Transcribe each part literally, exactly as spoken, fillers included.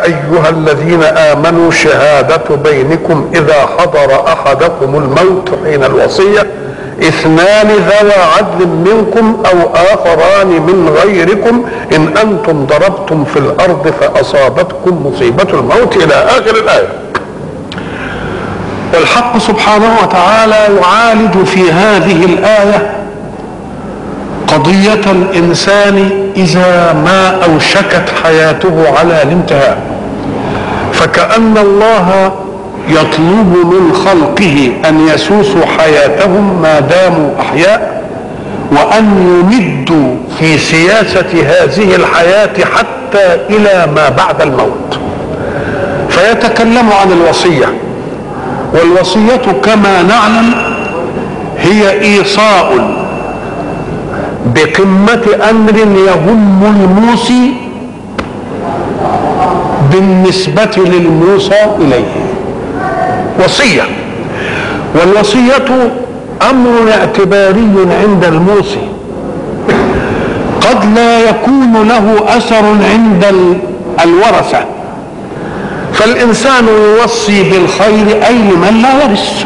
أيها الذين آمنوا شهادة بينكم إذا حضر أحدكم الموت حين الوصية اثنان ذوى عدل منكم أو آخران من غيركم إن أنتم ضربتم في الأرض فأصابتكم مصيبة الموت إلى آخر الآية. والحق سبحانه وتعالى يعالج في هذه الآية قضية الإنسان إذا ما أوشكت حياته على الانتهاء، فكأن الله يطلب من خلقه أن يسوسوا حياتهم ما داموا أحياء، وأن يمدوا في سياسة هذه الحياة حتى إلى ما بعد الموت. فيتكلم عن الوصية، والوصية كما نعلم هي إيصاء بقمة أمر يهم الموصي بالنسبة للموصى إليه، وصية. والوصية أمر اعتباري عند الموصي، قد لا يكون له أثر عند الورثة، فالإنسان يوصي بالخير أي لمن لا يرث،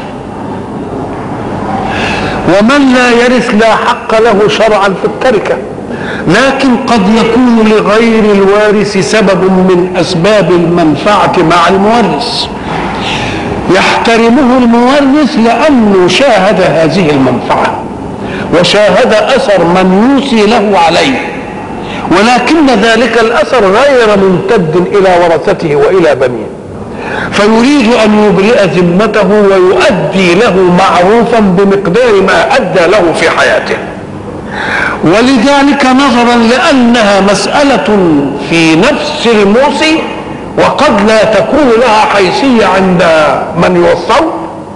ومن لا يرث لا حق له شرعا في التركة، لكن قد يكون لغير الوارث سبب من أسباب المنفعة مع المورث يحترمه المورث لأنه شاهد هذه المنفعة وشاهد أثر من يوصي له عليه، ولكن ذلك الأثر غير ممتد إلى ورثته وإلى بنيه، فيريد أن يبرئ ذمته ويؤدي له معروفا بمقدار ما أدى له في حياته. ولذلك نظرا لأنها مسألة في نفس الموصي وقد لا تكون لها حيثية عند من يوصل،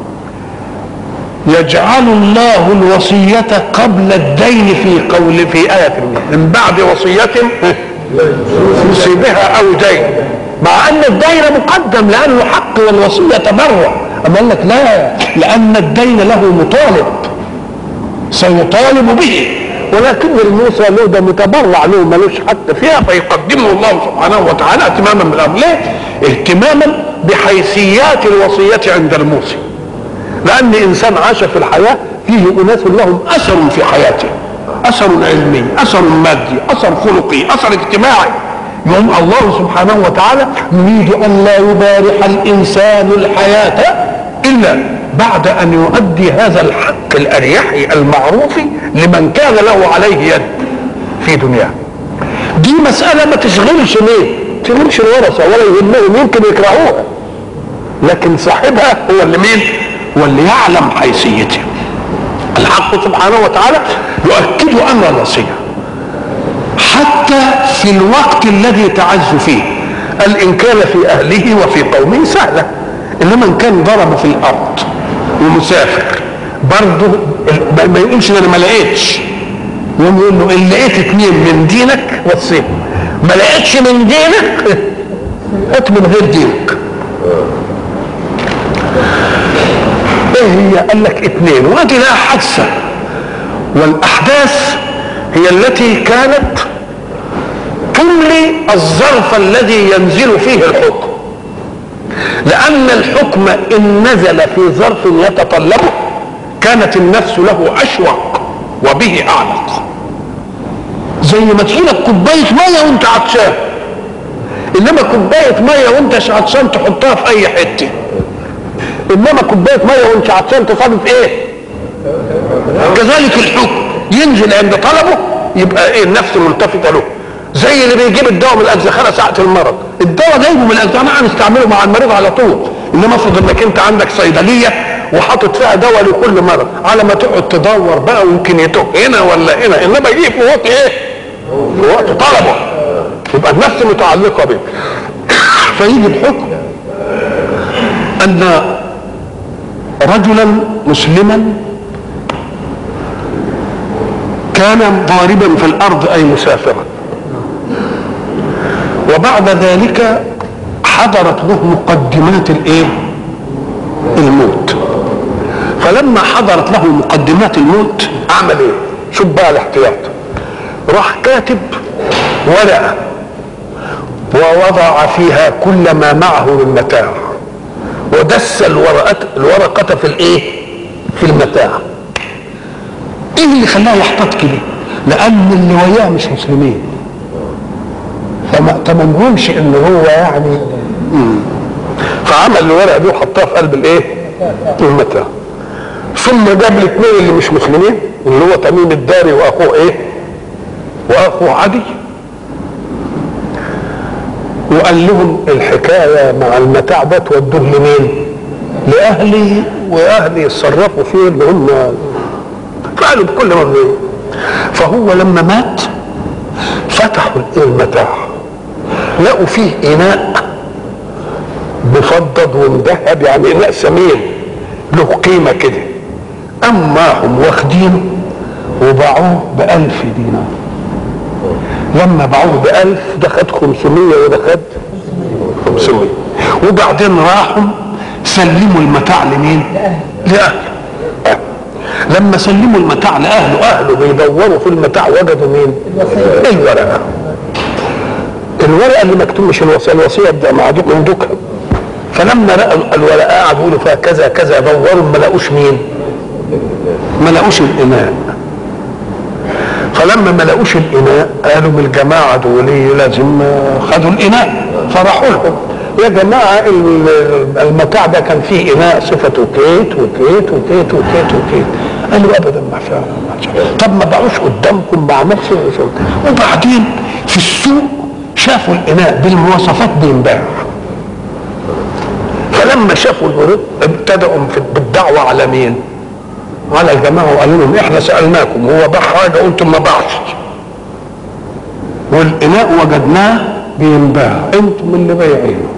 يجعل الله الوصية قبل الدين في قول في آية من بعد وصية يوصي بها أو دين، مع أن الدين مقدم لأنه حق والوصية تبرع. أما قال لك لا، لأن الدين له مطالب سيطالب به، ولكن الموصى له ده متبرع له ملوش حق فيها، فيقدمه الله سبحانه وتعالى اهتماما بالأمر. ليه؟ اهتماما بحيثيات الوصية عند الموصي، لأن إنسان عاش في الحياة فيه أناس لهم أثر في حياته، أثر علمي، أثر مادي، أثر خلقي، أثر اجتماعي، يوم الله سبحانه وتعالى يريد أن لا يبارح الإنسان الحياة إلا بعد أن يؤدي هذا الحق الأريحي المعروف لمن كان له عليه يد في دنياه. دي مسألة ما تشغلش ليه؟ تشغلش الورثة ولا يهمهم، يمكن يكرهوها، لكن صاحبها هو اللي مين؟ هو اللي يعلم حيثيته. الحق سبحانه وتعالى يؤكد أمر الوصية حتى في الوقت الذي تعز فيه. قال إن كان في أهله وفي قومه سهلة، إنما إن كان ضرب في الأرض ومسافر برضه ما يقولش أنا ما لقيتش، يقوم يقول له إن لقيت اتنين من دينك وصيهم، ما لقيتش من دينك هات من غير دينك. إيه هي؟ قال لك اتنين، وأدي لها حادثة، والأحداث هي التي كانت تملي الظرف الذي ينزل فيه الحكم، لأن الحكم إن نزل في ظرف يتطلبه كانت النفس له أشوق وبه أعلق. زي ما تجيلك كوباية مية وأنت عطشان، إنما كوباية مية وأنت عطشان تحطها في أي حتة، إنما كوباية مية وأنت عطشان تصادف إيه؟ كذلك الحكم ينزل عند طلبه يبقى إيه؟ النفس ملتفتة له. زي اللي بيجيب الدواء من الأجزخانة ساعة المرض، الدواء جايبه من الأجزخانة هنستعمله مع المريض على طول، إنما افرض إنك أنت عندك صيدلية وحاطط فيها دواء لكل مرض، على ما تقعد تدور بقى ويمكن يتوه هنا ولا هنا، إنما يجيب في وقت إيه؟ في وقت طلبه، يبقى النفس متعلقة به. فيجي الحكم أن رجلا مسلما كان ضاربا في الأرض أي مسافرا، وبعد ذلك حضرت له مقدمات الايه؟ الموت. فلما حضرت له مقدمات الموت عمل ايه؟ شوف بقى الاحتياط، راح كاتب ورقه ووضع فيها كل ما معه من متاع ودس الورقة الورقة في الايه؟ في المتاع. ايه اللي خلاه يحتاط كده؟ لان اللي وياه مش مسلمين، فما تمنهمش ان هو يعني مم. فعمل الورقه دي وحطها في قلب الايه؟ المتاع. ثم جاب الاثنين اللي مش مسلمين اللي هو تميم الداري واخوه ايه؟ واخوه عدي، وقال لهم الحكايه مع المتاع ده تودوه لمين؟ لاهلي، واهلي يتصرفوا فيه اللي هم فعلوا بكل مرة. فهو لما مات فتحوا المتاع لقوا فيه اناء مفضد ومذهب، يعني اناء ثمين له قيمه كده. اما هم واخدينه وباعوه بألف دينار. لما باعوه بألف ده خد خمسمية وده خد خمسمية، وبعدين راحوا سلموا المتاع لمين؟ لأهله. لما سلموا المتاع لأهله، أهله بيدوروا في المتاع وجدوا مين؟ الورقة. الورقة اللي مكتوب مش الوصية، الوصية ده معدوم من دكها. فلما لقوا الورقة قعدوا يقولوا فيها كذا كذا، دوروا ما لقوش مين؟ ما لقوش الإناء. فلما ما لقوش الإناء قالوا من الجماعة دول لازم خدوا الإناء. فراحوا لهم يا جماعة المتاع ده كان فيه إناء صفته كيت وكيت وكيت وكيت وكيت. قالوا أبدا ما فيها. طب ما باعوش قدامكم، ما عملش. وبعدين في السوق شافوا الإناء بالمواصفات بينباع. فلما شافوا الورق ابتدأوا بالدعوة على مين؟ على الجماعة، وقالوا لهم احنا سألناكم هو باع حاجة قلتم ما باعش، والإناء وجدناه بينباع، انتم اللي بايعينه.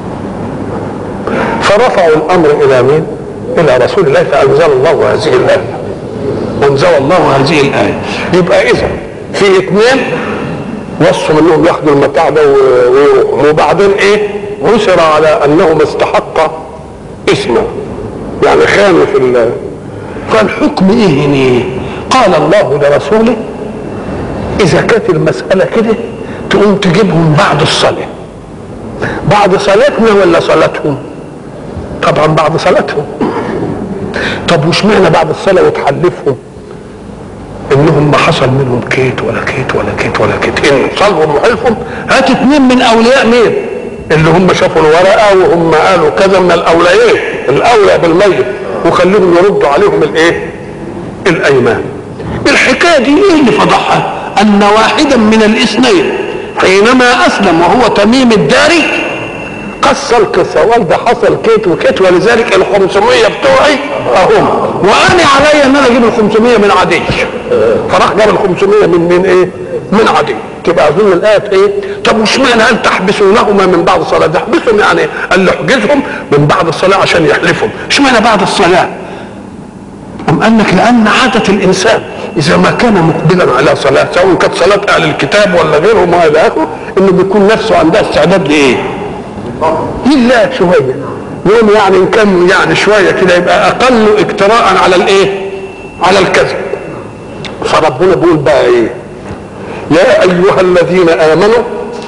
فرفعوا الأمر إلى مين؟ إلى رسول الله، فأنزل الله هذه الآية. أنزل الله هذه الآية. يبقى إذا في اثنين وصوا منهم ياخدوا المتاع ده ويروحوا، وبعدين إيه؟ عثر على أنهم استحق اسمه، يعني خانوا في الله. فالحكم ايه هنا؟ قال الله لرسوله اذا كانت المسألة كده تقوم تجيبهم بعد الصلاة. بعد صلاتنا ولا صلاتهم؟ طبعا بعد صلاتهم. طب وش معنى بعد الصلاة وتحلفهم انهم ما حصل منهم كيت ولا كيت ولا كيت ولا كيت؟ ان صلهم وحلفهم هات اثنين من اولياء مين؟ اللي هم شافوا الورقة وهم قالوا كذا من الاولياء الاولى بالميت، وخليهم يردوا عليهم الايه؟ الايمان. الحكايه دي ايه اللي فضحها؟ ان واحدا من الاثنين حينما اسلم وهو تميم الداري قص القصه وقال ده حصل كيت وكيت، ولذلك ال خمسمية بتوعي اهم، وانا علي ان انا اجيب ال خمسمية من عدي. فراح جاب ال خمسمية من من ايه؟ من عدي. تبقى اظن الايه ايه؟ طب وش معنى قال تحبسونهما من بعد الصلاه؟ تحبسهم يعني قال له احجزهم من بعد الصلاه عشان يحلفهم. ايش معنى بعد الصلاه؟ أم قال لك لان عاده الانسان اذا ما كان مقبلا على صلاه، سواء كانت صلاه اهل الكتاب ولا غيرهم والى اخره، انه بيكون نفسه عندها استعداد لايه؟ لله شويه. يوم يعني ان كان يعني شويه كده يبقى اقل اجتراء على الايه؟ على الكذب. فربنا بيقول بقى ايه؟ يا ايها الذين امنوا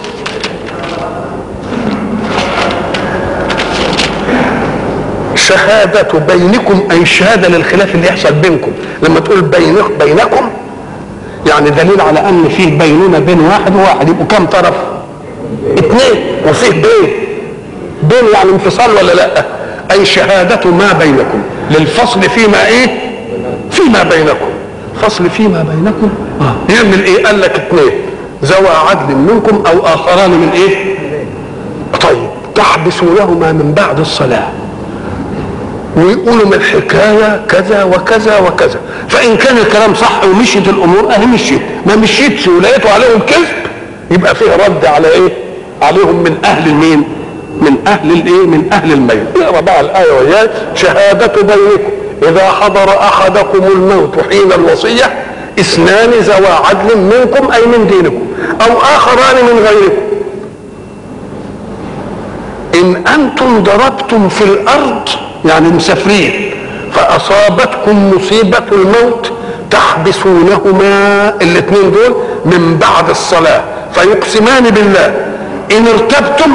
شهادة بينكم، اي شهادة للخلاف اللي يحصل بينكم. لما تقول بينك بينكم يعني دليل على ان فيه بينونة بين واحد وواحد، يبقوا كم طرف؟ اثنين. وفيه بين بين يعني انفصال ولا لا؟ اي شهادة ما بينكم للفصل فيما ايه؟ فيما بينكم. فصل فيما بينكم آه. يعمل ايه؟ قال لك اثنين ذوى عدل منكم او اخران من ايه؟ طيب تحبسونهما من بعد الصلاة ويقولوا من الحكاية كذا وكذا وكذا. فان كان الكلام صح ومشيت الامور اهي مشيت، ما مشيتش ولقيتوا عليهم كذب يبقى فيه رد على ايه؟ عليهم من اهل المين؟ من اهل الايه؟ من اهل الميت. اقرا بقى الايه وياي. شهادة بينكم اذا حضر احدكم الموت حين الوصية اثنان ذوى عدل منكم اي من دينكم او اخران من غيركم ان انتم ضربتم في الارض يعني مسافرين فاصابتكم مصيبة الموت تحبسونهما الاثنين دول من بعد الصلاة فيقسمان بالله ان ارتبتم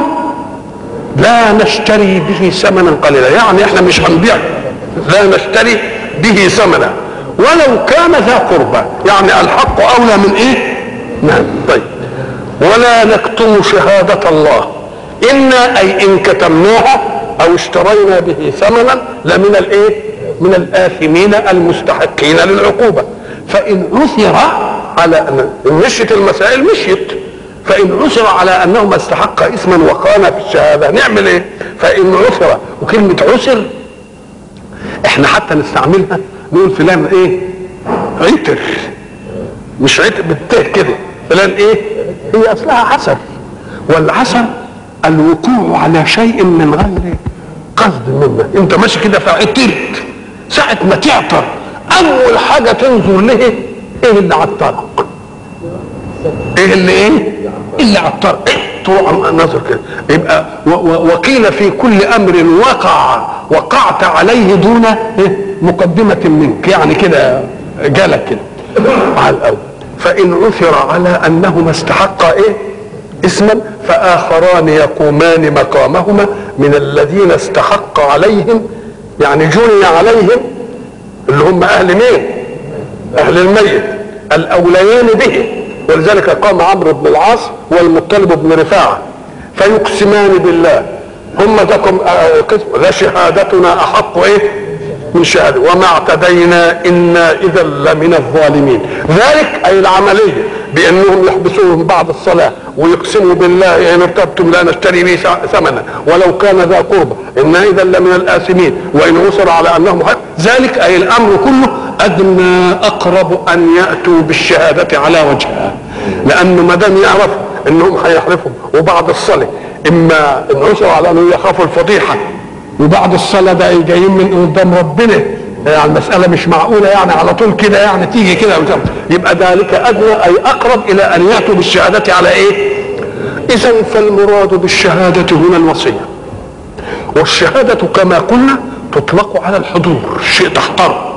لا نشتري به ثمنا قليلا، يعني احنا مش هنبيع، لا نشتري به ثمنا ولو كان ذا قربى، يعني الحق اولى من ايه؟ نعم. طيب ولا نكتم شهادة الله إنا أي إن كتمناها أو اشترينا به ثمنا لمن الإيه؟ من الآثمين المستحقين للعقوبة. فإن عثر على أن مشيت المسائل مشيت، فإن عثر على أنهما استحق إثما وخان في الشهادة نعمل إيه؟ فإن عثر، وكلمة عثر إحنا حتى نستعملها نقول فلان إيه؟ عتر، مش عتر بالته كده، فلان إيه؟ هي أصلها عسر، والعسر الوقوع على شيء من غير قصد منك، انت ماشي كده فعترت، ساعة ما تعطر اول حاجة تنظر له ايه اللي عطرك، ايه اللي ايه اللي عطرك، ايه تروح نظر كده. يبقى وقيل في كل امر وقع وقعت عليه دون إيه؟ مقدمة منك، يعني كده جالك كده على الاول. فان عثر على انهما استحقا ايه اسما فآخران يقومان مقامهما من الذين استحق عليهم، يعني جني عليهم اللي هم أهل مين؟ أهل الميت الأوليان به. ولذلك قام عمرو بن العاص والمطلب بن رفاعة فيقسمان بالله هم تكم قسم لشهادتنا أحق إيه؟ من شهادة وما اعتدينا إنا إذا لمن الظالمين. ذلك أي العملية بأنهم يحبسوهم بعد الصلاة ويقسموا بالله إن ارتبتم لا نشتري به ثمنا ولو كان ذا قربى إنا إذا لمن الآثمين وإن عثر على أنهم حق. ذلك أي الأمر كله أدنى أقرب أن يأتوا بالشهادة على وجهها، لأنه ما دام يعرفوا أنهم هيحلفوا وبعد الصلاة إما إن عثر على أنهم يخافوا الفضيحة وبعد الصلاة ده جايين من قدام ربنا، يعني المسألة مش معقولة يعني على طول كده يعني تيجي كده، يبقى ذلك أدنى أي أقرب إلى أن يأتوا بالشهادة على إيه؟ إذن فالمراد بالشهادة هنا الوصية، والشهادة كما قلنا تطلق على الحضور، شيء تحتره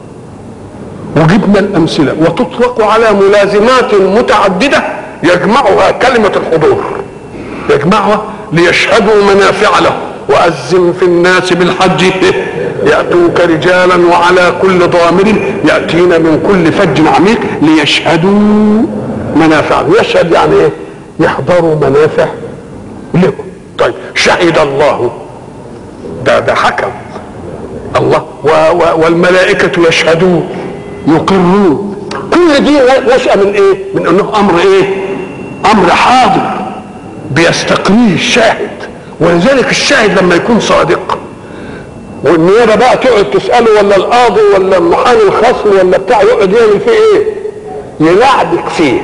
وجبنا الأمثلة، وتطلق على ملازمات متعددة يجمعها كلمة الحضور، يجمعها ليشهدوا منافع له. وأذن في الناس بالحج يأتوك رجالا وعلى كل ضامر يأتين من كل فج عميق ليشهدوا منافع. يشهد يعني ايه؟ يحضروا منافع لهم. طيب شهد الله، ده ده حكم الله و و والملائكة يشهدون يقرون. كل دي نشأ من ايه؟ من انه امر ايه؟ امر حاضر بيستقريه الشاهد. ولذلك الشاهد لما يكون صادق والنيابه بقى تقعد تساله ولا القاضي ولا المحامي الخصم ولا بتاع يقعد يعمل فيه ايه؟ يلعبك فيه.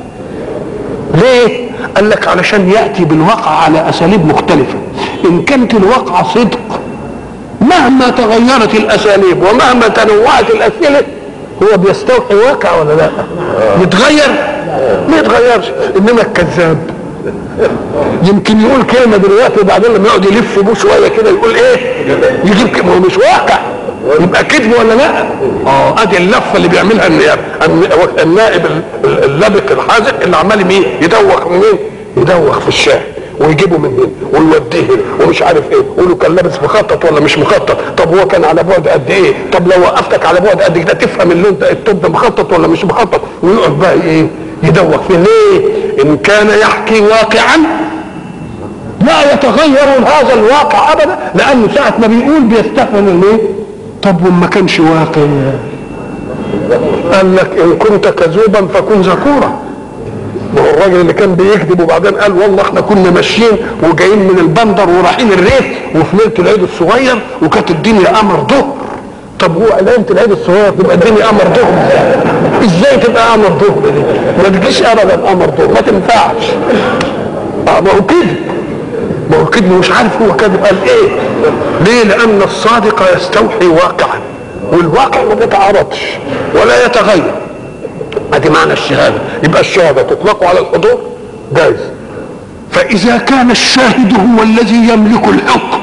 ليه؟ قال لك علشان ياتي بالواقع على اساليب مختلفه. ان كانت الواقعه صدق مهما تغيرت الاساليب ومهما تنوعت الاسئله هو بيستوحي واقع ولا لا؟ يتغير؟ ما يتغيرش. انما الكذاب يمكن يقول كلمه دلوقتي وبعدين لما يقعد يلف بيه شويه كده يقول ايه؟ يجيب كلمه، هو مش واقع، يبقى كذب ولا لا؟ اه ادي اللفه اللي بيعملها النائب، النائب اللبق الحاذق اللي عمال مين؟ يدوخ منين؟ يدوخ في الشاهد ويجيبه من هنا ويوديه هنا ومش عارف ايه، يقولوا كان لابس مخطط ولا مش مخطط، طب هو كان على بعد قد ايه؟ طب لو وقفتك على بعد قد كده تفهم اللون ده التوب ده مخطط ولا مش مخطط، ويقعد بقى ايه؟ يدوخ فيه. ليه؟ ان كان يحكي واقعا لا يتغير هذا الواقع ابدا، لانه ساعه ما بيقول بيستحمل الايه؟ طب وما كانش واقع قال لك ان كنت كذوبا فكن ذكورا. ما هو الراجل اللي كان بيكذب وبعدين قال والله احنا كنا ماشيين وجايين من البندر ورايحين الريف وفي ليله العيد الصغير وكانت الدنيا قمر ظهر. طب هو ليله العيد الصغير تبقى الدنيا قمر ظهر ازاي؟ تبقى قمر ظهر دي ما تجيش ابدا قمر ظهر، ما تنفعش. اه ما هو كذب، ما هو كذب مش عارف هو كذب قال ايه. ليه؟ لان الصادق يستوحي واقعا والواقع ما بيتعارضش ولا يتغير. ادي معنى الشهاده. يبقى الشهاده تطلق على الحضور جائز. فاذا كان الشاهد هو الذي يملك الحكم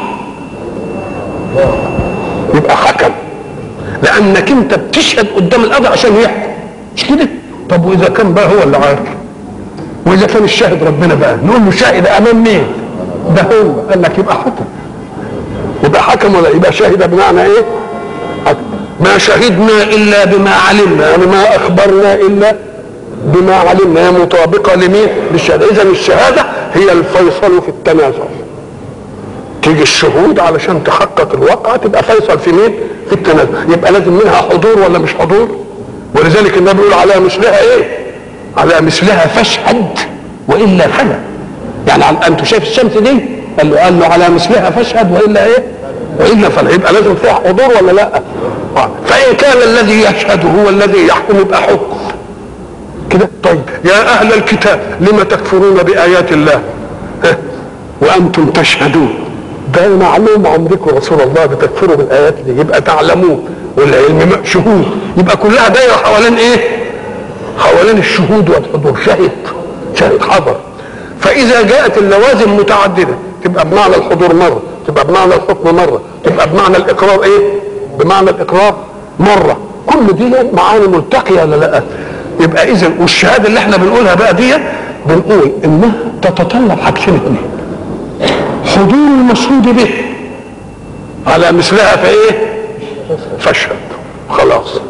يبقى حكم، لانك انت بتشهد قدام القاضي عشان يحكم، مش كده؟ طب واذا كان بقى هو اللي عارف واذا كان الشاهد ربنا بقى نقول له شاهد امام مين؟ ده هو. قال لك يبقى حكم، يبقى حكم ولا يبقى شاهد بمعنى ايه؟ حكم. ما شهدنا الا بما علمنا، يعني ما اخبرنا الا بما علمنا، هي مطابقه لمين؟ للشهاده. اذا الشهاده هي الفيصل في التنازع. تيجي الشهود علشان تحقق الواقع تبقى فيصل في مين؟ في التنازع. يبقى لازم منها حضور ولا مش حضور؟ ولذلك النبي بيقول على مثلها ايه؟ على مثلها فاشهد والا فلا. يعني انتوا شايف الشمس دي؟ قال له قال له على مثلها فاشهد والا ايه؟ والا فلا. يبقى لازم فيها حضور ولا لا؟ فان كان الذي يشهد هو الذي يحكم يبقى حكم كده. طيب يا اهل الكتاب لم تكفرون بايات الله وانتم تشهدون؟ ده معلوم عندكم رسول الله بتكفروا بالايات دي، يبقى تعلمون والعلم شهود. يبقى كلها دايره حوالين ايه؟ حوالين الشهود والحضور. شهد شهد حضر. فاذا جاءت اللوازم متعدده تبقى بمعنى الحضور مره، تبقى بمعنى الحكم مره، تبقى بمعنى الاقرار ايه؟ بمعنى الاقرار مره. كل دي معاني ملتقيه ولا لا؟ يبقى اذا والشهاده اللي احنا بنقولها بقى دي بنقول انها تتطلب حاجتين اثنين: حضور المشهود به على مثلها فايه؟ فاشهد خلاص.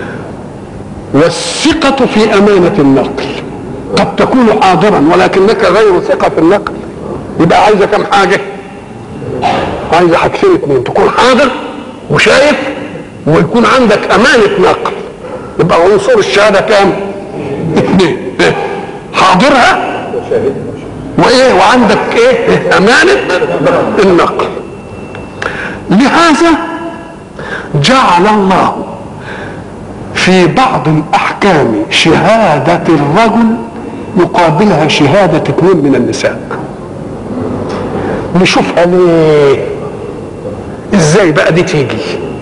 والثقة في أمانة النقل. قد تكون حاضرا ولكنك غير ثقة في النقل. يبقى عايزة كم حاجة؟ عايزة حاجتين اثنين: تكون حاضر وشايف، ويكون عندك أمانة نقل. يبقى عنصر الشهادة كام؟ اثنين: حاضرها وايه وعندك ايه؟ أمانة النقل. لهذا جعل الله في بعض الأحكام شهادة الرجل يقابلها شهادة اثنين من النساء. نشوفها ليه؟ ازاي بقى دي تيجي؟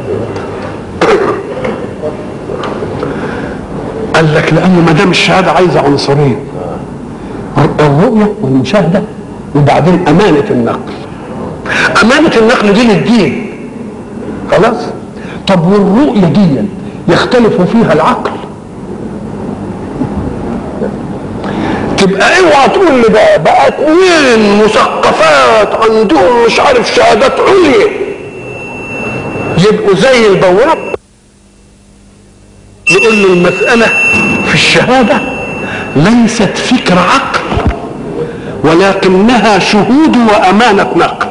قال لك لأن ما دام الشهادة عايزة عنصرين: الرؤية والمشاهدة، وبعدين أمانة النقل. أمانة النقل دي للدين خلاص. طب والرؤية دي يختلف فيها العقل؟ تبقى اوعى تقول لي بقى بقى اتنين مثقفات عندهم مش عارف شهادات عليا يبقوا زي البواب. نقول له المسألة في الشهادة ليست فكر عقل ولكنها شهود وأمانة نقل.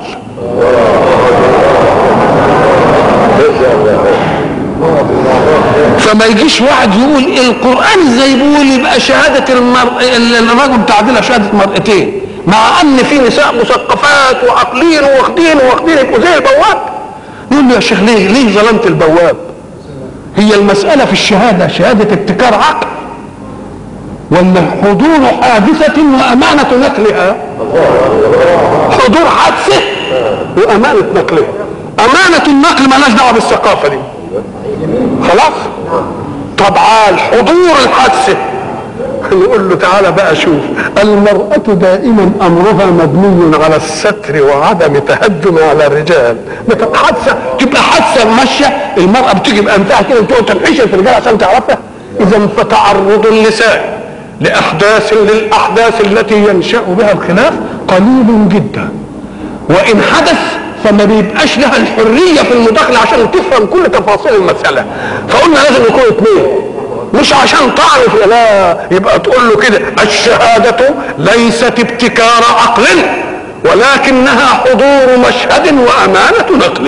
فما يجيش واحد يقول القرآن ازاي بيقول يبقى شهادة المرء الرجل تعديلها شهادة مرأتين، مع ان في نساء مثقفات وعقلين واخدين واخدين يبقوا زي البواب. يقول له يا شيخ ليه ليه ظلمت البواب؟ هي المسألة في الشهادة شهادة ابتكار عقل ولا حضور حادثة وأمانة نقلها؟ حضور حادثة وأمانة نقلها. أمانة النقل مالهاش دعوة بالثقافة دي خلاص. طبعا الحضور الحادثة نقول له تعالى بقى شوف، المرأة دائما أمرها مبني على الستر وعدم تهجم على الرجال. حادثة تبقى حادثة ماشية المرأة بتيجي بأنفها كده وتقعد تنحشر في الرجال عشان تعرفها. إذا فتعرض النساء لأحداث للأحداث التي ينشأ بها الخلاف قليل جدا، وإن حدث فما بيبقاش لها الحرية في المداخلة عشان تفهم كل تفاصيل المسألة. فقلنا لازم يكون اثنين، مش عشان تعرف لا يبقى تقول له كده الشهادة ليست ابتكار عقل ولكنها حضور مشهد وأمانة نقل.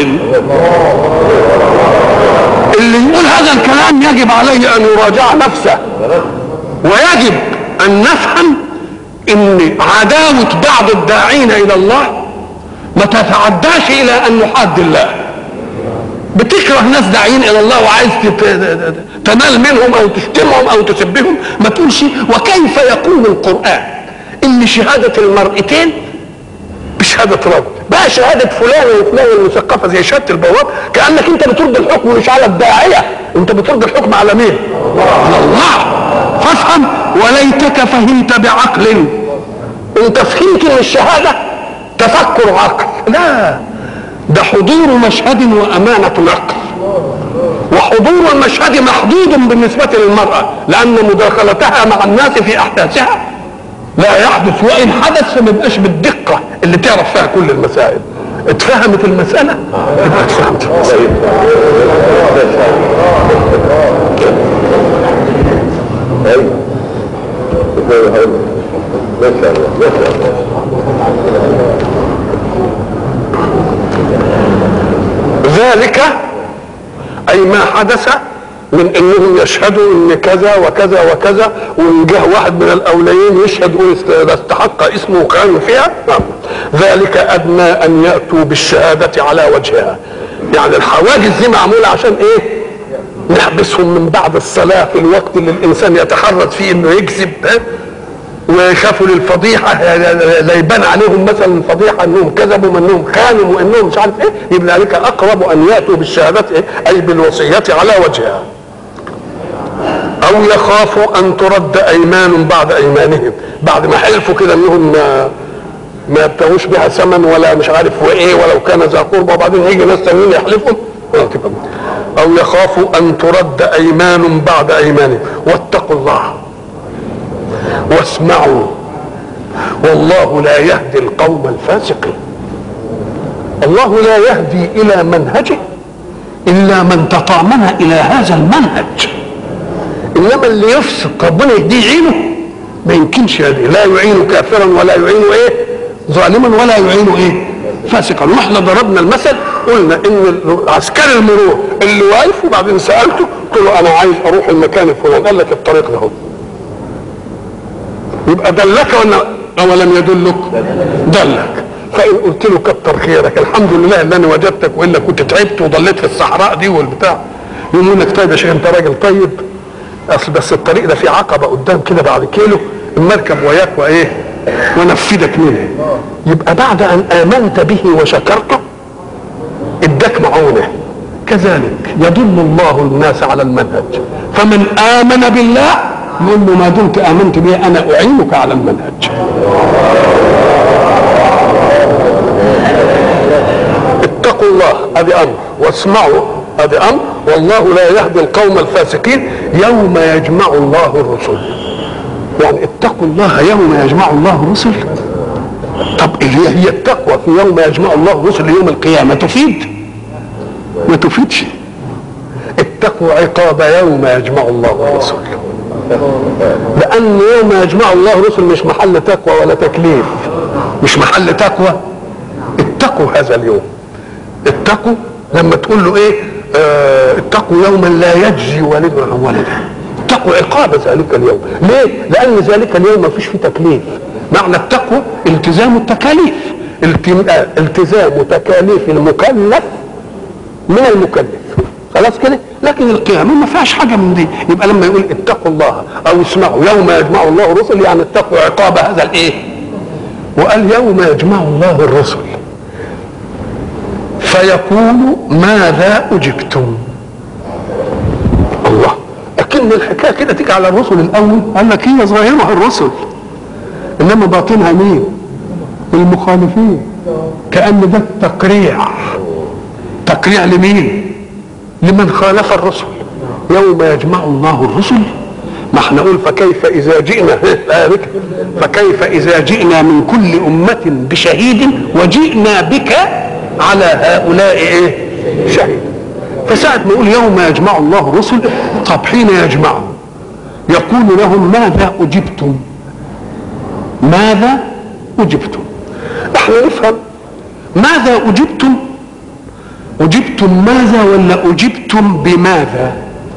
اللي يقول هذا الكلام يجب عليه أن يراجع نفسه، ويجب أن نفهم ان عداوة بعض الداعين الى الله ما تتعداش الى ان نحاد الله. بتكره ناس داعين الى الله وعايز تنال منهم او تشتمهم او تسبهم، ما تقولش وكيف يقول القرآن ان شهادة المرأتين بشهادة رجل بقى شهادة فلان وفلان المثقفة زي شهادة البواب، كأنك انت بترد الحكم مش على الداعية، انت بترد الحكم على مين؟ على الله. فافهم وليتك فهمت بعقل، انت فهمت ان الشهادة تفكر عقل، لا ده حضور مشهد وأمانة نقل. وحضور المشهد محدود بالنسبة للمرأة لأن مداخلتها مع الناس في أحداثها لا يحدث، وان حدث فما يبقاش بالدقه اللي تعرف فيها كل المسائل. اتفهمت المساله؟ يبقى اتفهمت المساله. ذلك اي ما حدث من انهم يشهدوا ان كذا وكذا وكذا، وان جه واحد من الاوليين يشهد واستحق اسمه وكان فيها. ذلك ادنى ان ياتوا بالشهاده على وجهها، يعني الحواجز دي معموله عشان ايه؟ نحبسهم من بعد الصلاه في الوقت اللي الانسان يتحرج فيه انه يكذب، ويخافوا للفضيحه، لا يبان عليهم مثلا الفضيحه انهم كذبوا وانهم خانوا وانهم مش عارف ايه. يبقى ذلك اقرب ان ياتوا بالشهاده ايه؟ اي بالوصيه على وجهها. او يخافوا ان ترد ايمان بعد ايمانهم، بعد ما حلفوا كده انهم ما ما يبتغوش بها ثمن ولا مش عارف وايه ولو كان ذا قربى، وبعدين يجي ناس تانيين يحلفوا. او يخافوا ان ترد ايمان بعد ايمانهم. واتقوا الله واسمعوا والله لا يهدي القوم الفاسقين. الله لا يهدي الى منهجه الا من تطامن الى هذا المنهج، انما اللي يفسق ربنا يهديه يعينه ما يمكنش يهديه، لا يعين كافرا ولا يعين ايه ظالما ولا يعين ايه فاسقا. واحنا ضربنا المثل قلنا ان عسكري المرور اللي واقف وبعدين سالته قلت له انا عايز اروح المكان الفلاني، قال لك الطريق ده هو، يبقى دلك ولا ولم يدلك؟ دلك. فان قلت له كتر خيرك الحمد لله اللي انا وجدتك، والا كنت تعبت وضليت في الصحراء دي والبتاع، يقول لك طيب يا شيخ انت راجل طيب، اصل بس الطريق ده في عقبه قدام كده بعد كيلو المركب وياك وايه ونفذك منه. يبقى بعد ان امنت به وشكرته اداك معونه. كذلك يدل الله الناس على المنهج، فمن امن بالله يقول له ما دمت امنت به انا اعينك على المنهج. اتقوا الله ادي امر، واسمعوا ادي امر، والله لا يهدي القوم الفاسقين يوم يجمع الله الرسل. يعني اتقوا الله يوم يجمع الله الرسل. طب اللي هي التقوى في يوم يجمع الله الرسل يوم القيامه تفيد؟ ما تفيدش. اتقوا عقاب يوم يجمع الله الرسل، لان يوم يجمع الله الرسل مش محل تقوى ولا تكليف، مش محل تقوى. اتقوا هذا اليوم. اتقوا لما تقول له ايه اه اتقوا يوما لا يجزي والد عن ولده. اتقوا عقاب ذلك اليوم. ليه؟ لان ذلك اليوم ما فيش فيه تكليف. معنى التقوى التزام التكاليف، التزام تكاليف المكلف من المكلف، خلاص كده. لكن القيامه ما فيهاش حاجه من دي. يبقى لما يقول اتقوا الله او اسمعوا يوم يجمع الله الرسل، يعني اتقوا عقاب هذا الايه. وقال يوم يجمع الله الرسل فيقول ماذا اجبتم. الله، اكن الحكايه كده تيجي على الرسل الاول، قال لك هي ظاهرها الرسل انما باطنها مين؟ المخالفين. كأن ده تقريع، تقريع لمين؟ لمن خالف الرسل. يوم يجمع الله الرسل، ما احنا نقول فكيف اذا جئنا فكيف اذا جئنا من كل امه بشهيد وجئنا بك على هؤلاء ايه شهيد. فساعة ما يقول يوم يجمع الله الرسل، طب حين يجمعهم يقول لهم ماذا اجبتم؟ ماذا اجبتم؟ احنا نفهم ماذا اجبتم، اجبتم ماذا ولا اجبتم بماذا؟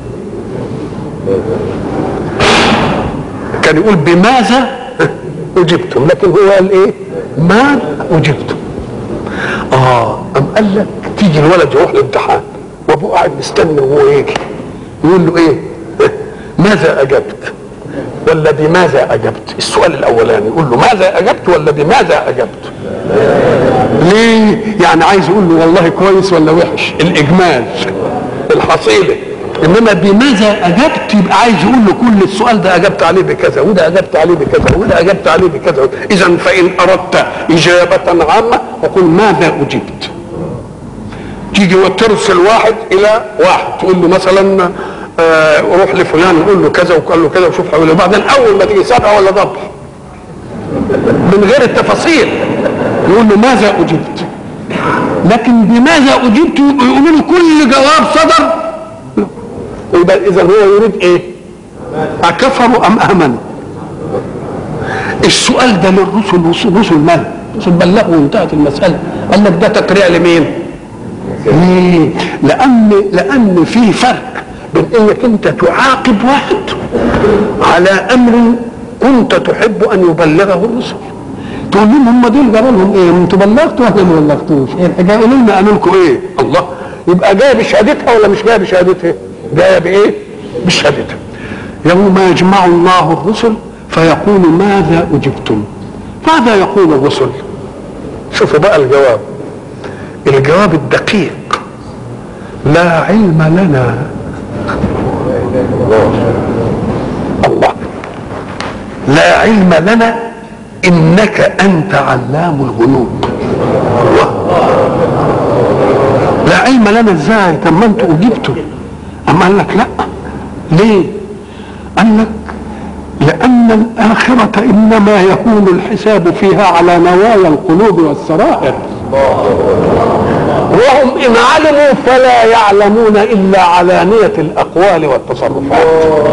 كان يقول بماذا اجبتم، لكن هو قال ايه ماذا اجبتم. اه ام قال لك تيجي الولد يروح الامتحان وابوه قاعد مستني وهو يجي، يقول له ايه ماذا اجبت ولا بماذا اجبت؟ السؤال الاولاني يقول له ماذا اجبت ولا بماذا اجبت؟ ليه؟ يعني عايز يقول له والله كويس ولا وحش، الاجمال الحصيله. انما بماذا اجبت يبقى عايز يقول له كل السؤال ده اجبت عليه بكذا وده اجبت عليه بكذا وده اجبت عليه بكذا. اذا فان اردت اجابه عامه فقل ماذا اجبت. تيجي وترسل واحد الى واحد تقول له مثلا آه روح لفلان قول له كذا وقال له كذا وشوف حوله، بعدين اول ما تيجي سبعه ولا ضبح من غير التفاصيل، يقول له ماذا اجبت، لكن بماذا اجبت يقولوا له كل جواب صدر. يبقى اذا هو يريد ايه؟ اكفروا ام امنوا؟ السؤال ده للرسل، رسل من؟ رسل بلغوا وانتهت المساله. قال لك ده تقريع لمين؟ ليه؟ لان لان في فرق بين انك انت تعاقب واحد على امر كنت تحب ان يبلغه الرسل، تقول لهم هم دول جرى لهم ايه؟ انتوا بلغتوا ولا ما بلغتوش؟ ايه الحكايه؟ قولوا لنا قالوا لكم ايه؟ الله، يبقى جايه بشهادتها ولا مش جايه بشهادتها؟ جايه بايه؟ بشهادتها. يوم يجمع الله الرسل فيقول ماذا اجبتم؟ ماذا يقول الرسل؟ شوفوا بقى الجواب، الجواب الدقيق: لا علم لنا. الله، لا علم لنا انك انت علام الغيوب. لا علم لنا ازاي؟ طب ما انتوا اجبتوا. اما قال لك لا. ليه؟ قال لك لان الاخره انما يكون الحساب فيها على نوايا القلوب والسرائر، وهم ان علموا فلا يعلمون الا علانيه الاقوال والتصرفات.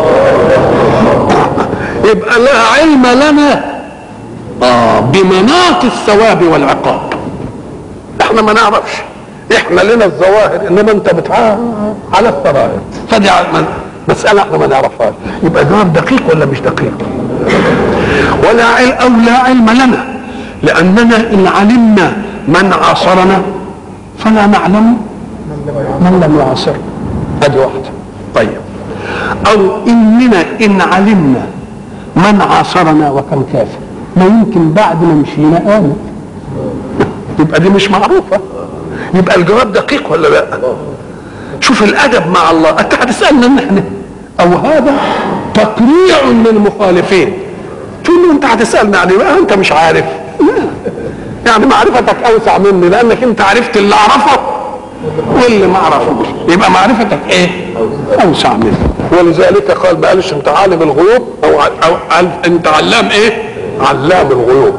يبقى لا علم لنا آه بمناط الثواب والعقاب. احنا ما نعرفش، احنا لنا الظواهر انما انت بتعاه على السرائر، فدي مساله احنا ما نعرفهاش. يبقى جواب دقيق ولا مش دقيق؟ ولا علم او لا علم لنا، لاننا ان علمنا من عاصرنا فلا نعلم من لم يعاصرنا. ادي واحده. طيب، او اننا ان علمنا من عاصرنا وكان كافر ما يمكن بعد ما مشينا آمن. يبقى دي مش معروفه. يبقى الجواب دقيق ولا لا؟ شوف الادب مع الله. انت هتسالنا ان احنا او هذا تقريع للمخالفين، تقول له انت هتسالنا يعني بقى انت مش عارف؟ يعني معرفتك اوسع مني، لانك انت عرفت اللي اعرفه واللي ما اعرفوش، يبقى معرفتك ايه؟ اوسع مني. ولذلك قال ما قالش انت عالم الغيوب او او انت علام ايه؟ علام الغيوب.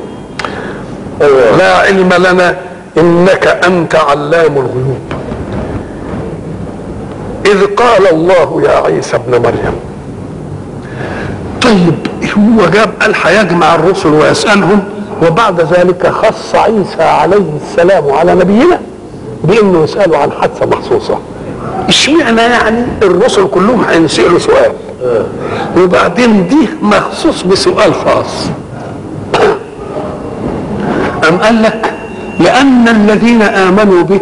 لا علم لنا انك انت علام الغيوب. اذ قال الله يا عيسى ابن مريم. طيب هو جاب قال هيجمع الرسل ويسالهم، وبعد ذلك خص عيسى عليه السلام على نبينا بانه يسالوا عن حادثه مخصوصه. اشمعنى يعني الرسل كلهم هينسالوا سؤال وبعدين دي مخصوص بسؤال خاص؟ أم قال لك لأن الذين آمنوا به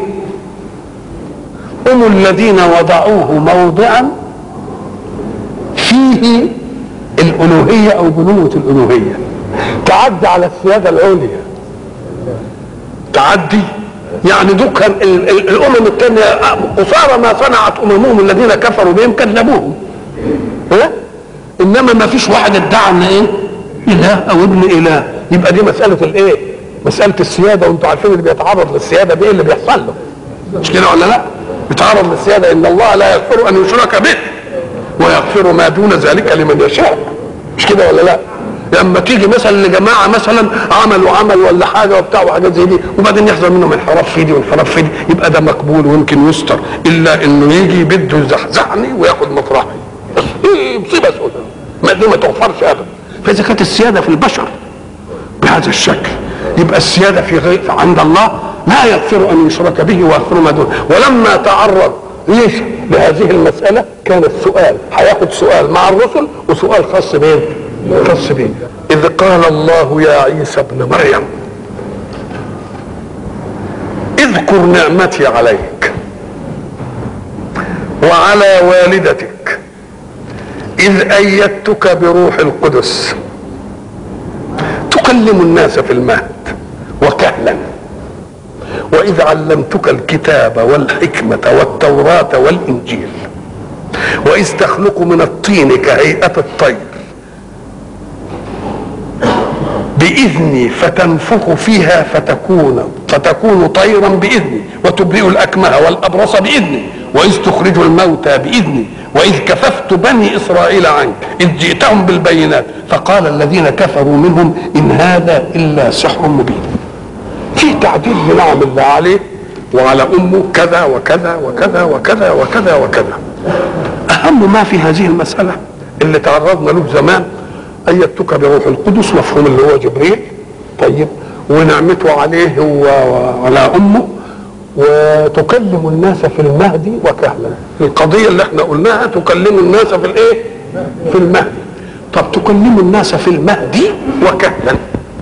هم الذين وضعوه موضعا فيه الألوهية أو بنوة الألوهية، تعدي على السيادة العليا. تعدي يعني دكان الأمم الثانية قصارى ما صنعت أممهم الذين كفروا بهم كذبوهم. ها؟ إنما ما فيش واحد ادعى أن إيه؟ إله أو ابن إله. يبقى دي مسألة الإيه؟ مسألة السيادة. وانتوا عارفين اللي بيتعرض للسيادة دي اللي بيحصل له، مش كده ولا لا؟ بيتعرض للسيادة ان الله لا يغفر ان يشرك به ويغفر ما دون ذلك لمن يشاء، مش كده ولا لا؟ لما تيجي مثلا لجماعة مثلا عملوا عمل ولا حاجة وبتاع وحاجات زي دي وبعدين يحصل منهم انحراف في دي وانحراف في دي، يبقى ده مقبول ويمكن يستر، الا انه يجي بده يزحزحني وياخد مطرحي. ايه مصيبة سوداء، ما دي ما تغفرش ابدا. فاذا كانت السيادة في البشر بهذا الشكل، يبقى السيادة في غير عند الله لا يغفر أن يشرك به ويغفر ما دونه. ولما تعرض ليش لهذه المسألة كان السؤال هياخد سؤال مع الرسل وسؤال خاص بين خاص بين إذ قال الله يا عيسى ابن مريم اذكر نعمتي عليك وعلى والدتك إذ أيدتك بروح القدس تكلم الناس في المهد وكهلا وإذ علمتك الكتاب والحكمة والتوراة والإنجيل وإذ تخلق من الطين كهيئة الطير بإذني فتنفخ فيها فتكون فتكون طيرا بإذني وتبرئ الأكمه والأبرص بإذني وإذ تخرج الموتى بإذني واذ كففت بني اسرائيل عنك اذ جئتهم بالبينات فقال الذين كفروا منهم ان هذا الا سحر مبين. في تعديل لنعم الله عليه وعلى امه كذا وكذا وكذا وكذا وكذا وكذا. اهم ما في هذه المساله اللي تعرضنا له زمان ايدتك بروح القدس، مفهوم اللي هو جبريل، طيب، ونعمته عليه وعلى امه، وتكلم الناس في المهدي وكهلا. القضيه اللي احنا قلناها تكلم الناس في الايه؟ في المهدي. طب تكلم الناس في المهدي وكهلا،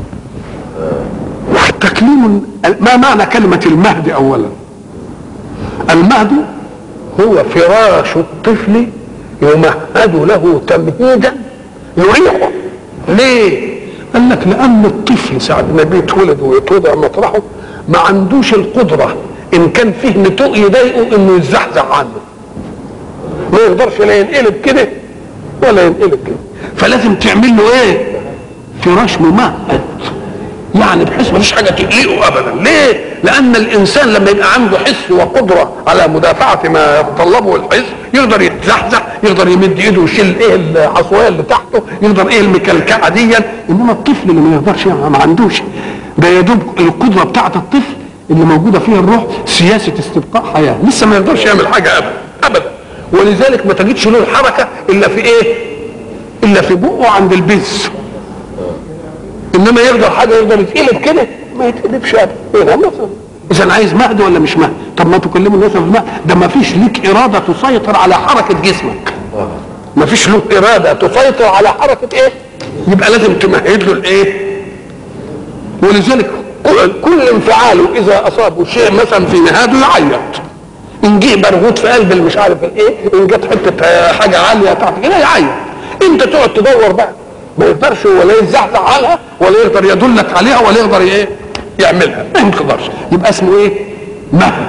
تكليم ما معنى كلمه المهدي؟ اولا المهدي هو فراش الطفل يمهد له تمهيدا يريحه. ليه؟ قال لك لان الطفل ساعه ما بيتولد ويتوضع مطرحه ما عندوش القدره ان كان فيه نتوء يضايقه انه يزحزح عنه، ما يقدرش لا ينقلب كده ولا ينقلب كده، فلازم تعمل له ايه؟ فراش ممهد، يعني بحيث ما فيش حاجه تقلقه ابدا. ليه؟ لان الانسان لما يبقى عنده حس وقدره على مدافعه ما يتطلبه الحس يقدر يتزحزح، يقدر يمد ايده ويشيل ايه الحصويه اللي تحته، يقدر ايه المكلكعه دي. انما الطفل اللي ما يقدرش ما عندوش، ده يا دوب القدره بتاعه الطفل اللي موجوده فيها الروح سياسه استبقاء حياه، لسه ما يقدرش يعمل حاجه ابدا ابدا. ولذلك ما تجدش له الحركه الا في ايه؟ الا في بقه عند البز. انما يقدر حاجه يقدر يتقلب كده ما يتقلبش ابدا. اذا عايز مهد ولا مش مهد؟ طب ما تكلموا الناس في المهد، ده ما فيش ليك اراده تسيطر على حركه جسمك، ما فيش له اراده تسيطر على حركه ايه؟ يبقى لازم تمهد له الايه؟ ولذلك كل انفعاله اذا اصابه شيء مثلا في مهاده يعيط، ان جه برغوت في قلب مش عارف الايه، ان جت حته حاجه عاليه تحت كده يعيط. انت تقعد تدور بقى، ما يقدرش ولا يزحزح عنها ولا يقدر يدلك عليها ولا يقدر ايه يعملها، ما يقدرش. يبقى اسمه ايه؟ مهد.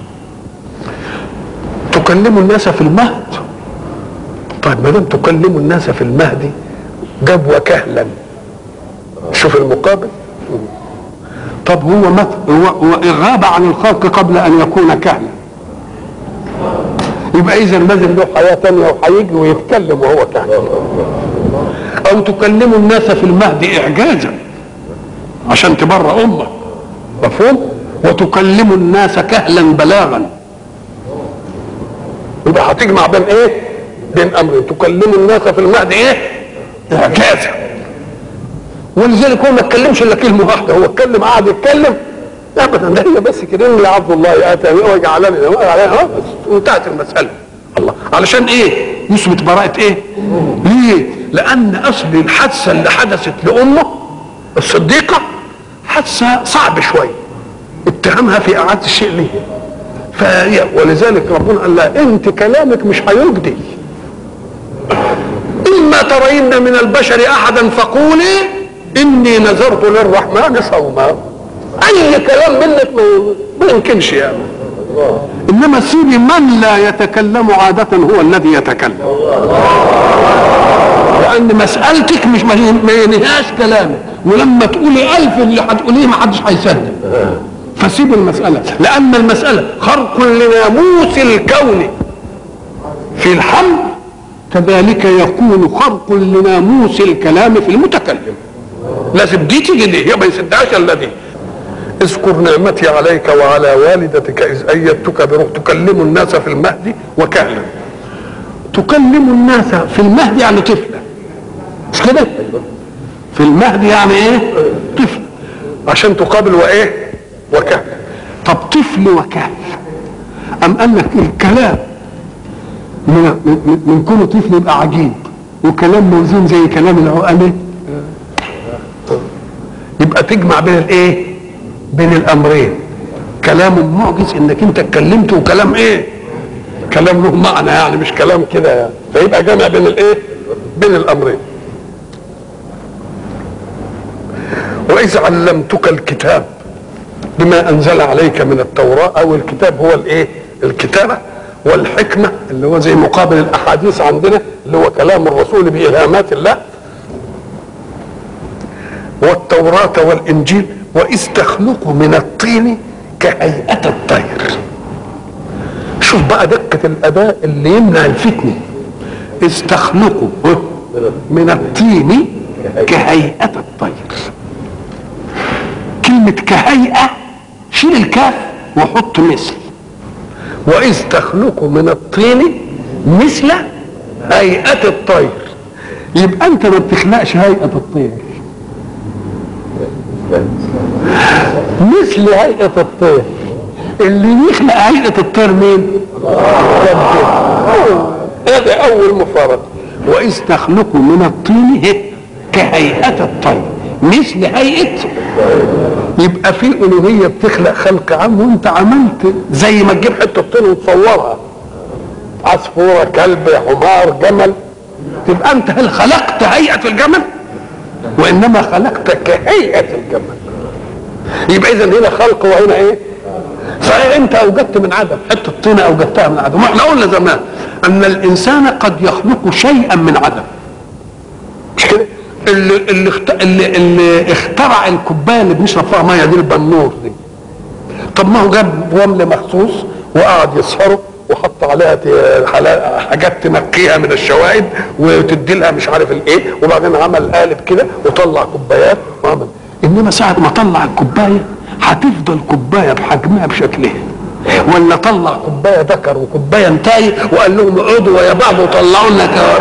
تكلموا الناس في المهد. طيب ما دام تكلموا الناس في المهد جاب وكهلا، شوف المقابل. طب هو مت هو غاب عن الخلق قبل ان يكون كهلا، يبقى اذا لازم له حياه ثانيه وهيجي ويتكلم وهو كهلا. او تكلموا الناس في المهد اعجازا عشان تبرأ امك، مفهوم؟ وتكلموا الناس كهلا بلاغا، يبقى هتجمع بين ايه؟ بين امرين. تكلموا الناس في المهد ايه؟ اعجازا. ولذلك هو ما اتكلمش الا كلمه واحده، هو اتكلم قعد يتكلم ابدا، ده هي بس كده ان عبد الله اتى وجعلني وانتهت المساله. الله، علشان ايه؟ يثبت براءه ايه؟ ليه؟ لان اصل الحادثه اللي حدثت لامه الصديقه حادثه صعب شويه، اتهمها في اعاده الشيء ليه، فهي ولذلك ربنا قال لها انت كلامك مش هيجدي، اما ترين من البشر احدا فقولي اني نذرت للرحمن صوما. اي كلام منك ما يمكنش يعني، انما سيبي من لا يتكلم عاده هو الذي يتكلم، لان مسالتك مش ما ينهاش كلامك، ولما تقولي الف اللي هتقوليه ما حدش هيصدق، فسيب المساله، لان المساله خرق لناموس الكون في الحمل، كذلك يكون خرق لناموس الكلام في المتكلم. لازم دي تيجي دي، هي ما يصدقهاش الا دي. اذكر نعمتي عليك وعلى والدتك اذ ايدتك بروح تكلم الناس في المهد وكهلا. تكلم الناس في المهد يعني طفله، مش كده؟ في المهد يعني ايه؟ طفل، عشان تقابل وايه؟ وكهل. طب طفل وكهل، ام قال لك الكلام من من, من كونه طفل يبقى عجيب، وكلام موزون زي كلام العقلاء يبقى تجمع بين الايه؟ بين الامرين. كلام معجز انك انت اتكلمت، وكلام ايه؟ كلام له معنى، يعني مش كلام كده يعني. فيبقى جمع بين الايه؟ بين الامرين. واذ علمتك الكتاب بما انزل عليك من التوراة، او الكتاب هو الايه؟ الكتابة، والحكمة اللي هو زي مقابل الاحاديث عندنا اللي هو كلام الرسول بإلهامات الله، والتوراة والانجيل. واذ تخلق من الطين كهيئة الطير. شوف بقى دقة الاداء اللي يمنع الفتنة. إذ تخلق من الطين كهيئة الطير. كلمة كهيئة شيل الكاف وحط مثل، وإذ تخلق من الطين مثل هيئة الطير. يبقى أنت ما بتخلقش هيئة الطير، مثل هيئة الطير. اللي يخلق هيئة الطير مين؟ هذا أول مفارقة. وإذ تخلق من الطين كهيئة الطير مثل هيئة. يبقى في ألوهية بتخلق خلق عام، وأنت عملت زي ما تجيب حتة طين وتصورها، عصفورة، كلب، حمار، جمل، تبقى أنت هل خلقت هيئة الجمل؟ وإنما خلقت كهيئة الجمل. يبقى إذا هنا خلق وهنا إيه؟ فأنت أوجدت من عدم حتة طينة، أوجدتها من عدم. احنا قلنا زمان أن الإنسان قد يخلق شيئا من عدم، مش كده؟ اللي, اللي, اللي, اللي اخترع الكوبايه اللي بنشرب فيها ميه دي، البنور دي، طب ما هو جاب رمل مخصوص وقعد يصهره وحط عليها حاجات تنقيها من الشوائب وتدي لها مش عارف الايه، وبعدين عمل قالب كده وطلع كوبايات وعمل. انما ساعه ما طلع الكوبايه هتفضل كوبايه بحجمها بشكلها، ولا طلع كوبايه ذكر وكوبايه انتاي وقال لهم اقعدوا ويا بعض وطلعوا لنا كواب.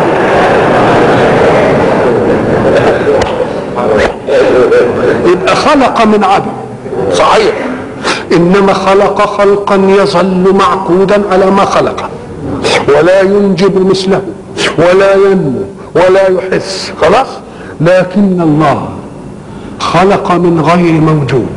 يبقى خلق من عدم صحيح، انما خلق خلقا يظل معقودا على ما خلقه، ولا ينجب مثله ولا ينمو ولا يحس، خلاص. لكن الله خلق من غير موجود.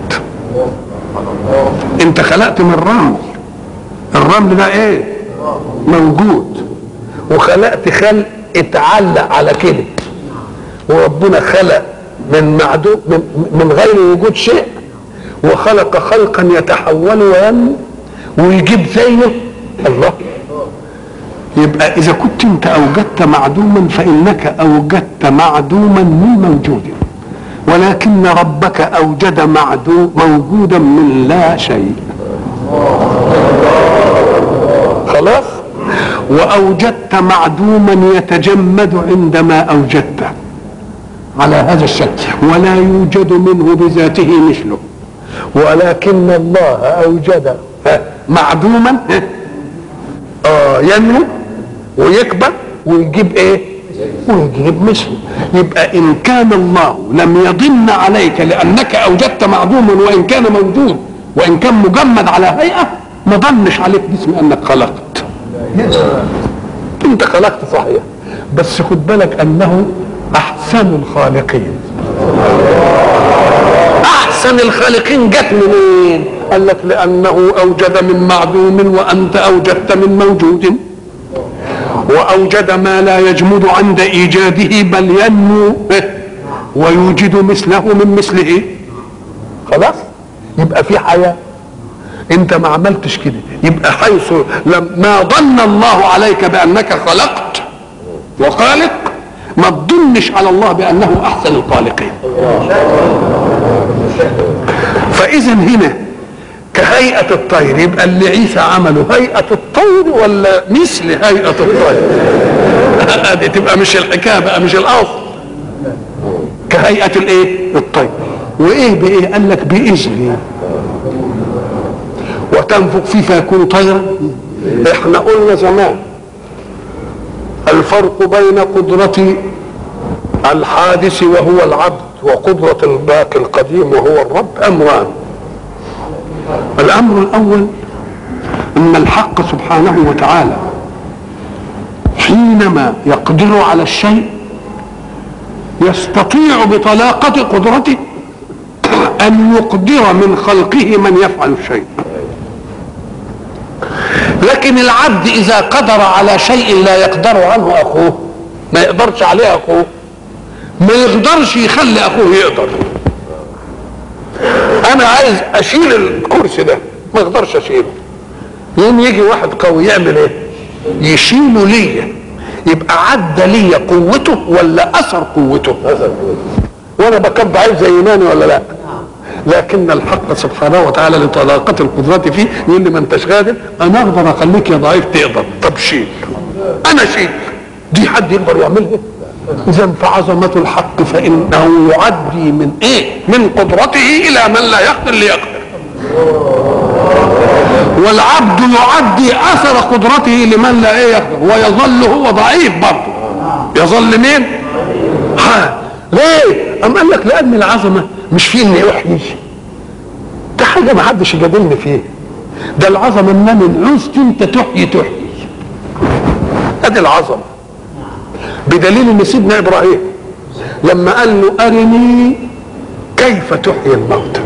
انت خلقت من رمل، الرمل ده ايه؟ موجود. وخلقت خلق اتعلق على كده، وربنا خلق من معدوم من, من غير وجود شيء، وخلق خلقا يتحول وينمو ويجيب زيه الله. يبقى اذا كنت انت اوجدت معدوما فانك اوجدت معدوما من موجود، ولكن ربك اوجد معدوم موجودا من لا شيء. خلاص. واوجدت معدوما يتجمد عندما اوجدته على هذا الشكل، ولا يوجد منه بذاته مثله، ولكن الله اوجد معدوما اه ينمو ويكبر ويجيب ايه؟ ويجيب مثله. يبقى ان كان الله لم يضن عليك لانك اوجدت معدوما وان كان موجود وان كان مجمد على هيئه، ما ضنش عليك باسم انك خلقت. انت خلقت صحيح، بس خد بالك انه احسن الخالقين. احسن الخالقين جت منين؟ قال لك لانه اوجد من معدوم وانت اوجدت من موجود، واوجد ما لا يجمد عند ايجاده بل ينمو ويوجد مثله من مثله. خلاص. يبقى في حياه، انت ما عملتش كده. يبقى حيث لما ظن الله عليك بانك خلقت وخالق، ما تظنش على الله بانه احسن الخالقين. فاذا هنا كهيئة الطير، يبقى اللي عيسى عمله هيئة الطير ولا مثل هيئة الطير؟ هذه تبقى مش الحكاية بقى، مش الاصل. كهيئة الايه؟ الطير. وايه بايه؟ قال لك باذنه وتنفخ فيه فيكون طيرا. احنا قلنا زمان الفرق بين قدرة الحادث وهو العبد وقدرة الباقي القديم وهو الرب امران. الامر الاول ان الحق سبحانه وتعالى حينما يقدر على الشيء يستطيع بطلاقة قدرته ان يقدر من خلقه من يفعل الشيء. لكن العبد اذا قدر على شيء لا يقدر عنه اخوه، ما يقدرش عليه اخوه، ما يقدرش يخلي اخوه يقدر. انا عايز اشيل الكرسي ده، ما اقدرش اشيله، يوم يجي واحد قوي يعمل ايه؟ يشيله ليا. يبقى عدى ليا قوته ولا اثر قوته؟ وانا بكب عايز زي يوناني ولا لا؟ لكن الحق سبحانه وتعالى لطلاقة القدرة فيه يقول لي ما انتش قادر، انا اقدر اخليك يا ضعيف تقدر، طب شيل، انا شيل. دي حد يقدر يعملها؟ اذا فعظمه الحق فانه يعدي من ايه؟ من قدرته الى من لا يقدر ليقدر. والعبد يعدي اثر قدرته لمن لا ايه يقدر، ويظل هو ضعيف برضه. يظل مين؟ ها ليه؟ أم قال لك لأن العظمة مش في إني أحيي، ده حاجة ما حدش يجادلني فيه. ده العظمة إن من عوزت أنت تحيي تحيي. أدي العظمة. بدليل إن سيدنا إبراهيم لما قال له أرني كيف تحيي الموتى.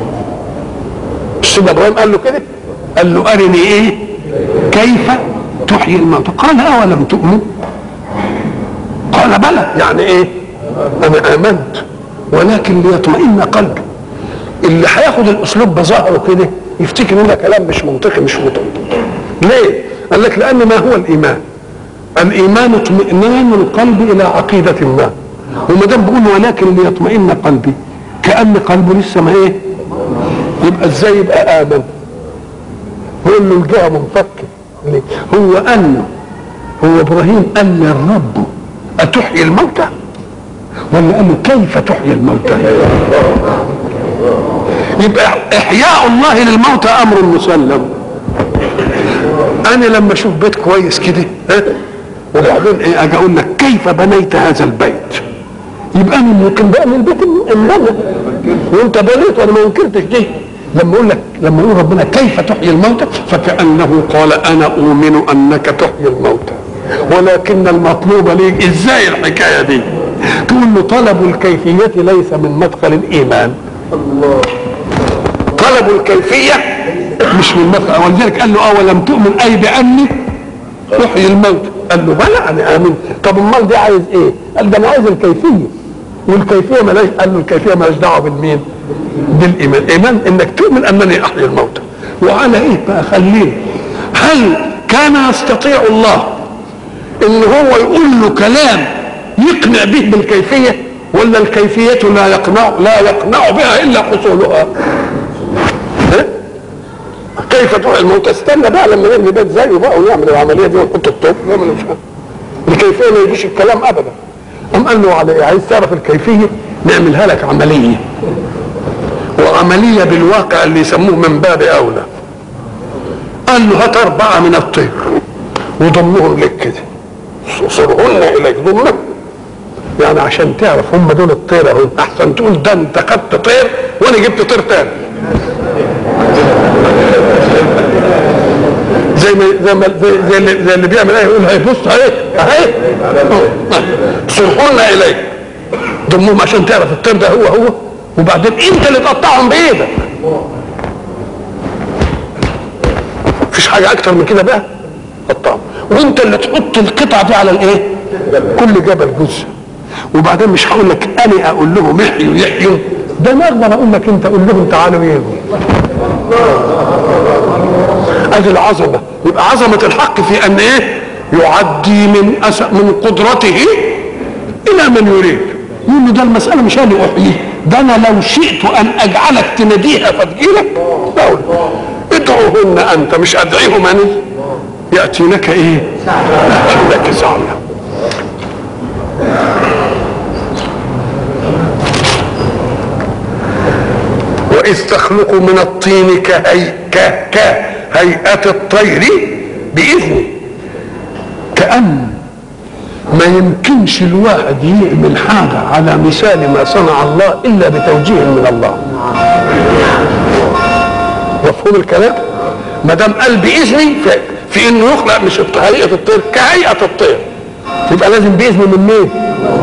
سيدنا إبراهيم قال له كده؟ قال له أرني إيه؟ كيف تحيي الموتى. قال أولم تؤمن؟ قال بلى. يعني إيه؟ أنا آمنت ولكن ليطمئن قلبي. اللي هياخد الأسلوب بظاهره كده يفتكر إن ده كلام مش منطقي مش منطقي. ليه؟ قال لك لأن ما هو الإيمان؟ الإيمان اطمئنان القلب إلى عقيدة ما. وما دام بيقول ولكن ليطمئن قلبي كأن قلبه لسه ما إيه؟ يبقى إزاي يبقى آمن؟ يقول له الجهة منفكة. ليه؟ هو أنه هو إبراهيم قال للرب أتحيي الموتى؟ ولا قال له كيف تحيي الموتى؟ يبقى إحياء الله للموتى أمر مسلم. أنا لما أشوف بيت كويس كده ها وبعدين إيه أجي أقول لك كيف بنيت هذا البيت؟ يبقى أنا ممكن بقى من البيت انبنى وأنت بنيت وأنا ما أنكرتش دي. لما أقول لك لما يقول ربنا كيف تحيي الموتى فكأنه قال أنا أؤمن أنك تحيي الموتى ولكن المطلوب ليك ازاي الحكايه دي؟ تقول له طلب الكيفيه ليس من مدخل الايمان. الله. طلب الكيفيه مش من مدخل، ولذلك قال له اولم تؤمن اي باني تحيي الموت. قال له بلى انا امن. طب امال دي عايز ايه؟ قال ده انا عايز الكيفيه والكيفيه مالهاش. قال له الكيفيه مالهاش دعوه بالمين؟ بالايمان. ايمان انك تؤمن انني احيي الموتى. وعلى ايه بقى؟ خلينا هل كان يستطيع الله ان هو يقول له كلام يقنع به بالكيفيه ولا الكيفيه لا يقنع لا يقنع بها الا حصولها؟ ها؟ كيف تحيي الموتى؟ استنى بقى لما نبني بيت زيه بقى ونعمل العمليه دي ونحط الطوب ونعمل مش عارف. الكيفيه ما يجيش الكلام ابدا. قام قال له على ايه؟ عايز تعرف الكيفيه؟ نعملها لك عمليه، وعمليه بالواقع اللي يسموه من باب اولى. قال له هات اربعه من الطير وضمهم لك كده صرهن اليك ضمن، يعني عشان تعرف هم دول الطير اهو. احسن تقول ده انت خدت طير وانا جبت طير تاني. زي ما زي ما زي اللي, زي اللي بيعمل ايه يقول هي بص اهي اهي صرهن اليك ضمهم عشان تعرف الطير ده هو هو، وبعدين انت اللي تقطعهم بايدك. مفيش حاجه اكتر من كده بقى. قطعهم وانت اللي تحط القطعه دي على الايه؟ كل جبل جزء. وبعدين مش هقول لك انا اقول لهم احيوا يحيوا، ده انا اقدر اقول لك انت قول لهم تعالوا يجوا. ادي العظمه. يبقى عظمه الحق في ان ايه؟ يعدي من أس... من قدرته الى من يريد. يقول له ده المساله مش انا احييه، ده انا لو شئت ان اجعلك تناديها فتجيلك اقول ادعوهن انت مش ادعيهم انا. يأتينك ايه؟ يأتينك سعيا. وإذ تخلق من الطين كهي... كهيئة الطير بإذنه. كأن ما يمكنش الواحد يعمل حاجة على مثال ما صنع الله إلا بتوجيه من الله. مفهوم الكلام؟ ما دام قال بإذني في, في إنه يخلق مش هيئة الطير كهيئة الطير، يبقى لازم بإذنه من مين؟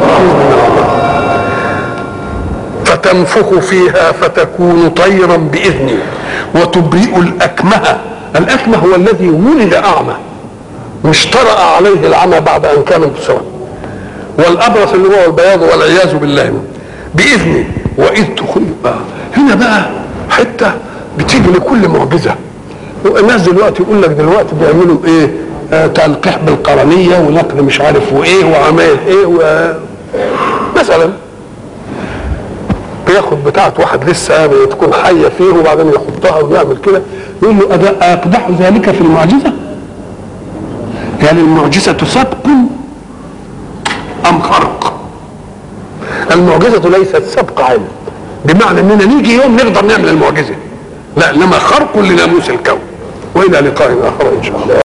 فتنفخ فيها فتكون طيرا بإذنه وتبرئ الأكمه. الأكمه هو الذي ولد أعمى مش طرأ عليه العمى بعد أن كان مبصرا، والأبرص اللي هو البياض والعياذ بالله بإذنه. وإذ تخلق هنا بقى حتة بتيجي لكل معجزة. الناس دلوقتي يقول لك دلوقتي بيعملوا ايه؟ آه تلقيح بالقرنية ونقل مش عارف وايه وعمايل ايه و... مثلا بياخد بتاعة واحد لسه تكون حية فيه وبعدين يحطها ويعمل كده. يقول له أقدح ذلك في المعجزة؟ يعني المعجزة سبق ام خرق. المعجزه ليست سبق علم بمعنى اننا نيجي يوم نقدر نعمل المعجزه، لا، انما خرق لناموس الكون. والى لقاء اخر ان شاء الله.